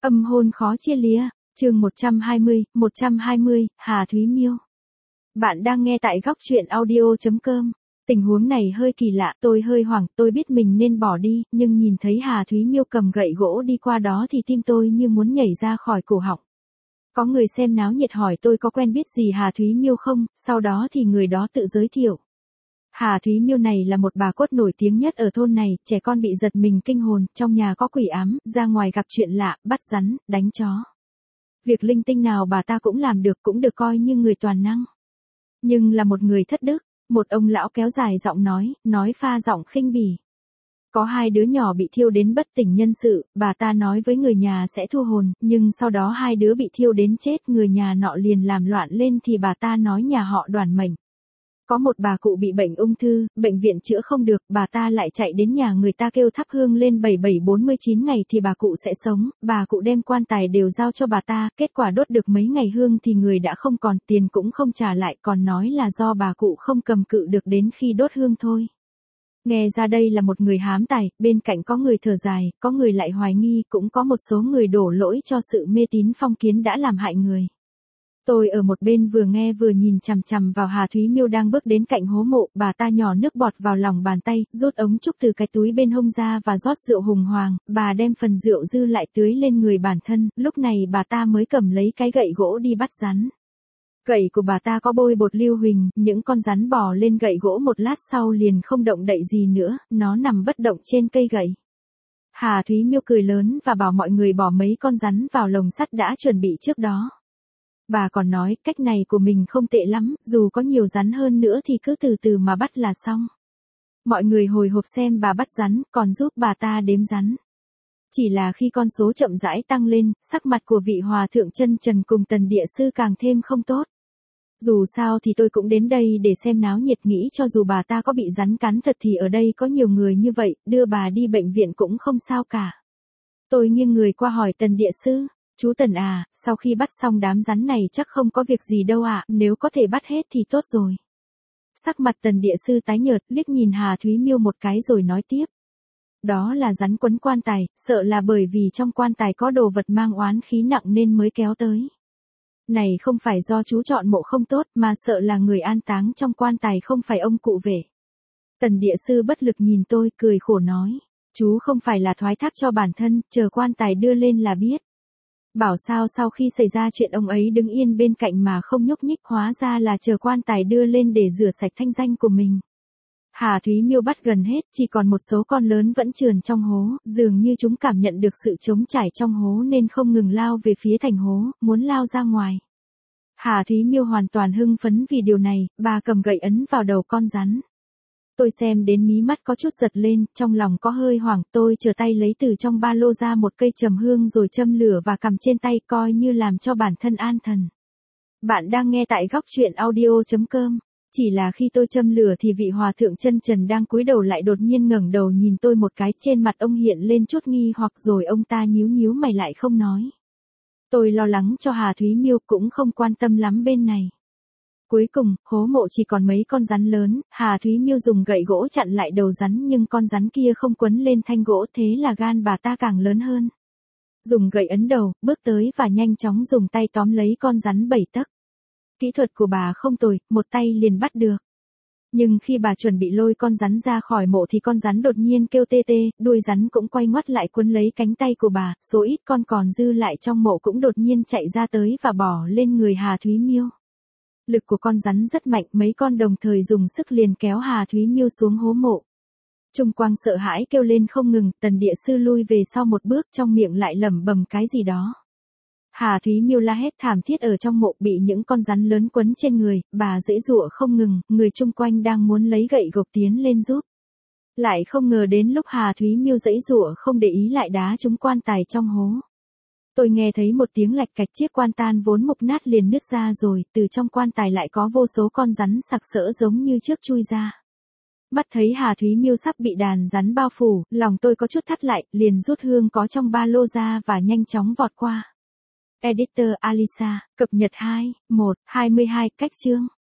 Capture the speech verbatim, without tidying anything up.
Âm hôn khó chia lìa, chương một trăm hai mươi, một trăm hai mươi, Hà Thúy Miêu. Bạn đang nghe tại góc truyện audio chấm com. Tình huống này hơi kỳ lạ, tôi hơi hoảng, tôi biết mình nên bỏ đi, nhưng nhìn thấy Hà Thúy Miêu cầm gậy gỗ đi qua đó thì tim tôi như muốn nhảy ra khỏi cổ họng. Có người xem náo nhiệt hỏi tôi có quen biết gì Hà Thúy Miêu không, sau đó thì người đó tự giới thiệu. Hà Thúy Miêu này là một bà cốt nổi tiếng nhất ở thôn này, trẻ con bị giật mình kinh hồn, trong nhà có quỷ ám, ra ngoài gặp chuyện lạ, bắt rắn, đánh chó. Việc linh tinh nào bà ta cũng làm được, cũng được coi như người toàn năng. Nhưng là một người thất đức, một ông lão kéo dài giọng nói, nói pha giọng khinh bỉ. Có hai đứa nhỏ bị thiêu đến bất tỉnh nhân sự, bà ta nói với người nhà sẽ thu hồn, nhưng sau đó hai đứa bị thiêu đến chết, người nhà nọ liền làm loạn lên thì bà ta nói nhà họ đoàn mệnh. Có một bà cụ bị bệnh ung thư, bệnh viện chữa không được, bà ta lại chạy đến nhà người ta kêu thắp hương lên bảy bảy bốn mươi chín ngày thì bà cụ sẽ sống, bà cụ đem quan tài đều giao cho bà ta, kết quả đốt được mấy ngày hương thì người đã không còn, tiền cũng không trả lại, còn nói là do bà cụ không cầm cự được đến khi đốt hương thôi. Nghe ra đây là một người hám tài, bên cạnh có người thở dài, có người lại hoài nghi, cũng có một số người đổ lỗi cho sự mê tín phong kiến đã làm hại người. Tôi ở một bên vừa nghe vừa nhìn chằm chằm vào Hà Thúy Miêu đang bước đến cạnh hố mộ, bà ta nhỏ nước bọt vào lòng bàn tay, rút ống trúc từ cái túi bên hông ra và rót rượu hùng hoàng, bà đem phần rượu dư lại tưới lên người bản thân, lúc này bà ta mới cầm lấy cái gậy gỗ đi bắt rắn. Gậy của bà ta có bôi bột lưu huỳnh, những con rắn bò lên gậy gỗ một lát sau liền không động đậy gì nữa, nó nằm bất động trên cây gậy. Hà Thúy Miêu cười lớn và bảo mọi người bỏ mấy con rắn vào lồng sắt đã chuẩn bị trước đó. Bà còn nói, cách này của mình không tệ lắm, dù có nhiều rắn hơn nữa thì cứ từ từ mà bắt là xong. Mọi người hồi hộp xem bà bắt rắn, còn giúp bà ta đếm rắn. Chỉ là khi con số chậm rãi tăng lên, sắc mặt của vị hòa thượng chân trần cùng Tần Địa Sư càng thêm không tốt. Dù sao thì tôi cũng đến đây để xem náo nhiệt, nghĩ cho dù bà ta có bị rắn cắn thật thì ở đây có nhiều người như vậy, đưa bà đi bệnh viện cũng không sao cả. Tôi nghiêng người qua hỏi Tần Địa Sư. Chú Tần à, sau khi bắt xong đám rắn này chắc không có việc gì đâu ạ, à, nếu có thể bắt hết thì tốt rồi. Sắc mặt Tần Địa Sư tái nhợt, liếc nhìn Hà Thúy Miêu một cái rồi nói tiếp. Đó là rắn quấn quan tài, sợ là bởi vì trong quan tài có đồ vật mang oán khí nặng nên mới kéo tới. Này không phải do chú chọn mộ không tốt mà sợ là người an táng trong quan tài không phải ông cụ về. Tần Địa Sư bất lực nhìn tôi, cười khổ nói. Chú không phải là thoái thác cho bản thân, chờ quan tài đưa lên là biết. Bảo sao sau khi xảy ra chuyện ông ấy đứng yên bên cạnh mà không nhúc nhích, hóa ra là chờ quan tài đưa lên để rửa sạch thanh danh của mình. Hà Thúy Miêu bắt gần hết, chỉ còn một số con lớn vẫn trườn trong hố, dường như chúng cảm nhận được sự trống trải trong hố nên không ngừng lao về phía thành hố, muốn lao ra ngoài. Hà Thúy Miêu hoàn toàn hưng phấn vì điều này, bà cầm gậy ấn vào đầu con rắn. Tôi xem đến mí mắt có chút giật lên, trong lòng có hơi hoảng, tôi trở tay lấy từ trong ba lô ra một cây trầm hương rồi châm lửa và cầm trên tay coi như làm cho bản thân an thần. Bạn đang nghe tại góc truyện audio chấm com. Chỉ là khi tôi châm lửa thì vị hòa thượng chân trần đang cúi đầu lại đột nhiên ngẩng đầu nhìn tôi một cái, trên mặt ông hiện lên chút nghi hoặc rồi ông ta nhíu nhíu mày lại không nói. Tôi lo lắng cho Hà Thúy Miêu cũng không quan tâm lắm bên này. Cuối cùng, hố mộ chỉ còn mấy con rắn lớn, Hà Thúy Miêu dùng gậy gỗ chặn lại đầu rắn nhưng con rắn kia không quấn lên thanh gỗ, thế là gan bà ta càng lớn hơn. Dùng gậy ấn đầu, bước tới và nhanh chóng dùng tay tóm lấy con rắn bảy tấc. Kỹ thuật của bà không tồi, một tay liền bắt được. Nhưng khi bà chuẩn bị lôi con rắn ra khỏi mộ thì con rắn đột nhiên kêu tê tê, đuôi rắn cũng quay ngoắt lại quấn lấy cánh tay của bà, số ít con còn dư lại trong mộ cũng đột nhiên chạy ra tới và bò lên người Hà Thúy Miêu. Lực của con rắn rất mạnh, mấy con đồng thời dùng sức liền kéo Hà Thúy Miêu xuống hố mộ. Trung Quang sợ hãi kêu lên không ngừng, Tần Địa Sư lui về sau một bước, trong miệng lại lẩm bẩm cái gì đó. Hà Thúy Miêu la hét thảm thiết ở trong mộ, bị những con rắn lớn quấn trên người, bà giãy giụa không ngừng, người chung quanh đang muốn lấy gậy gộc tiến lên giúp. Lại không ngờ đến lúc Hà Thúy Miêu giãy giụa không để ý lại đá trúng quan tài trong hố. Tôi nghe thấy một tiếng lạch cạch, chiếc quan tan vốn mục nát liền nứt ra rồi, từ trong quan tài lại có vô số con rắn sặc sỡ giống như trước chui ra. Mắt thấy Hà Thúy Miêu sắp bị đàn rắn bao phủ, lòng tôi có chút thắt lại, liền rút hương có trong ba lô ra và nhanh chóng vọt qua. Editor Alisa, cập nhật hai, một, hai mươi hai, cách chương.